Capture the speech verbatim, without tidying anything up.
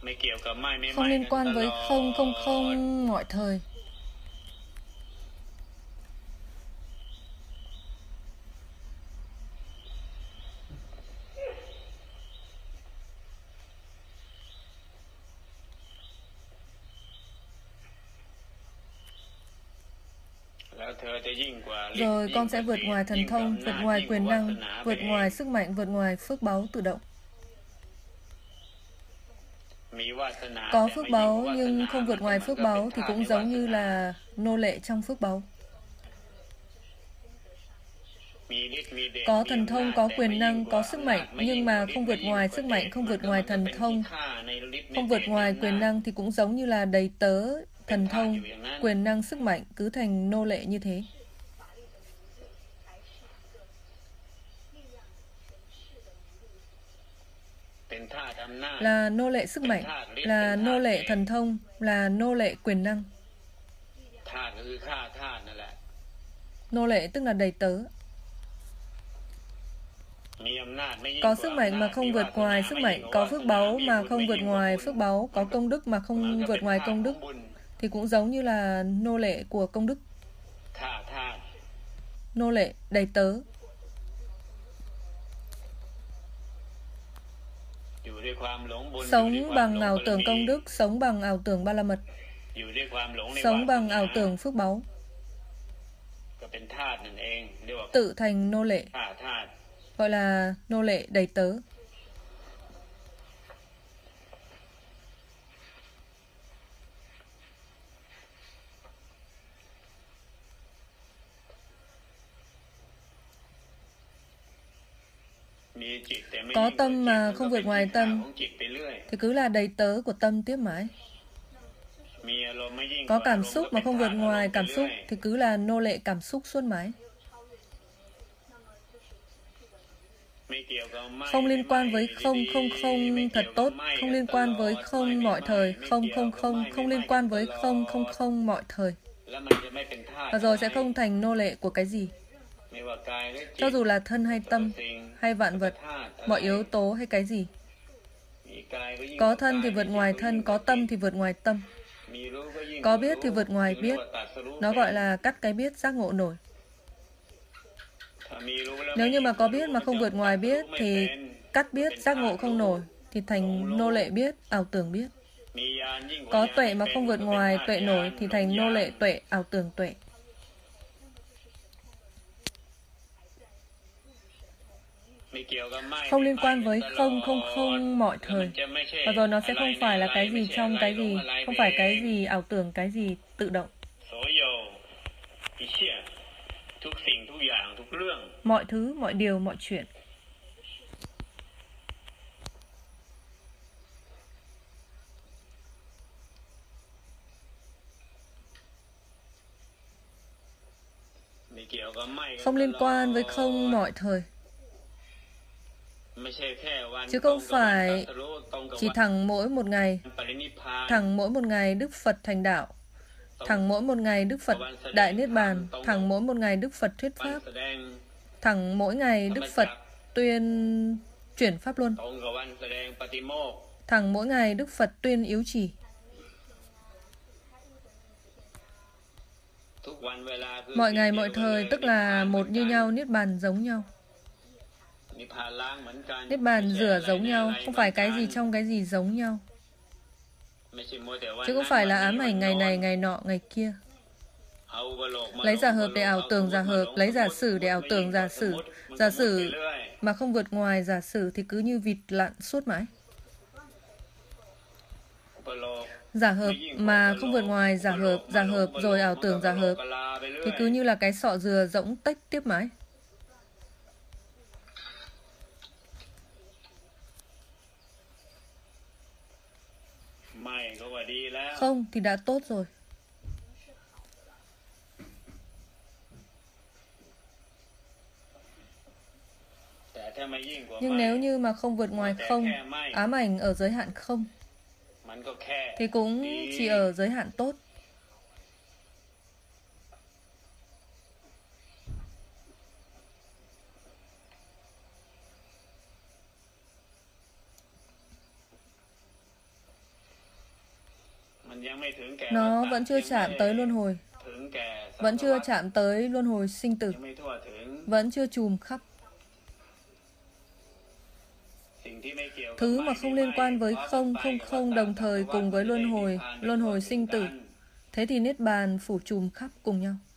không liên quan với không không không mọi thời. Rồi con sẽ vượt ngoài thần thông, vượt ngoài quyền năng, vượt ngoài sức mạnh, vượt ngoài phước báu tự động. Có phước báu nhưng không vượt ngoài phước báu thì cũng giống như là nô lệ trong phước báu. Có thần thông, có quyền năng, có sức mạnh, nhưng mà không vượt ngoài sức mạnh, không vượt ngoài thần thông, không vượt ngoài quyền năng thì cũng giống như là đầy tớ, thần thông, quyền năng, sức mạnh cứ thành nô lệ như thế. Là nô lệ sức mạnh, là nô lệ thần thông, là nô lệ quyền năng. Nô lệ tức là đầy tớ. Có sức mạnh mà không vượt ngoài sức mạnh, có phước báu mà không vượt ngoài phước báu, có công đức mà không vượt ngoài công đức thì cũng giống như là nô lệ của công đức. Nô lệ, đầy tớ. Sống bằng ảo tưởng công đức, sống bằng ảo tưởng ba la mật, sống bằng ảo tưởng phước báu, tự thành nô lệ, gọi là nô lệ đầy tớ. Có tâm mà không vượt ngoài tâm thì cứ là đầy tớ của tâm tiếp mãi. Có cảm xúc mà không vượt ngoài cảm xúc thì cứ là nô lệ cảm xúc suốt mãi. Không liên quan với không không không thật tốt, không liên quan với không mọi thời, không không không, không liên quan với không không không mọi thời. Và rồi sẽ không thành nô lệ của cái gì. Cho dù là thân hay tâm, hay vạn vật, mọi yếu tố hay cái gì. Có thân thì vượt ngoài thân, có tâm thì vượt ngoài tâm. Có biết thì vượt ngoài biết. Nó gọi là cắt cái biết giác ngộ nổi. Nếu như mà có biết mà không vượt ngoài biết thì cắt biết giác ngộ không nổi, thì thành nô lệ biết, ảo tưởng biết. Có tuệ mà không vượt ngoài tuệ nổi thì thành nô lệ tuệ, ảo tưởng tuệ. Không liên quan với không không không mọi thời. Và rồi nó sẽ không phải là cái gì trong cái gì, không phải cái gì ảo tưởng, cái gì tự động. Mọi thứ, mọi điều, mọi chuyện. Không liên quan với không mọi thời. Chứ không phải chỉ thẳng mỗi một ngày, thẳng mỗi một ngày Đức Phật thành đạo, thẳng mỗi một ngày Đức Phật đại niết bàn, thẳng mỗi một ngày Đức Phật thuyết pháp, thẳng mỗi ngày Đức Phật tuyên chuyển pháp luân, thẳng mỗi ngày Đức Phật tuyên yếu trì. Mọi ngày mọi thời tức là một như nhau, niết bàn giống nhau. Niết bàn rửa giống nhau, không phải cái gì trong cái gì giống nhau. Chứ không phải là ám ảnh ngày này, ngày nọ, ngày kia. Lấy giả hợp để ảo tưởng giả hợp, lấy giả sử để ảo tưởng giả sử. Giả sử mà không vượt ngoài giả sử thì cứ như vịt lặn suốt mãi. Giả hợp mà không vượt ngoài giả hợp, giả hợp rồi ảo tưởng giả hợp thì cứ như là cái sọ dừa rỗng tách tiếp mãi. Không thì đã tốt rồi. Nhưng nếu như mà không vượt ngoài không, ám ảnh ở giới hạn không, thì cũng chỉ ở giới hạn tốt. Nó vẫn chưa chạm tới luân hồi, vẫn chưa chạm tới luân hồi sinh tử, vẫn chưa trùm khắp. Thứ mà không liên quan với không, không, không đồng thời cùng với luân hồi, luân hồi sinh tử. Thế thì Niết Bàn phủ trùm khắp cùng nhau.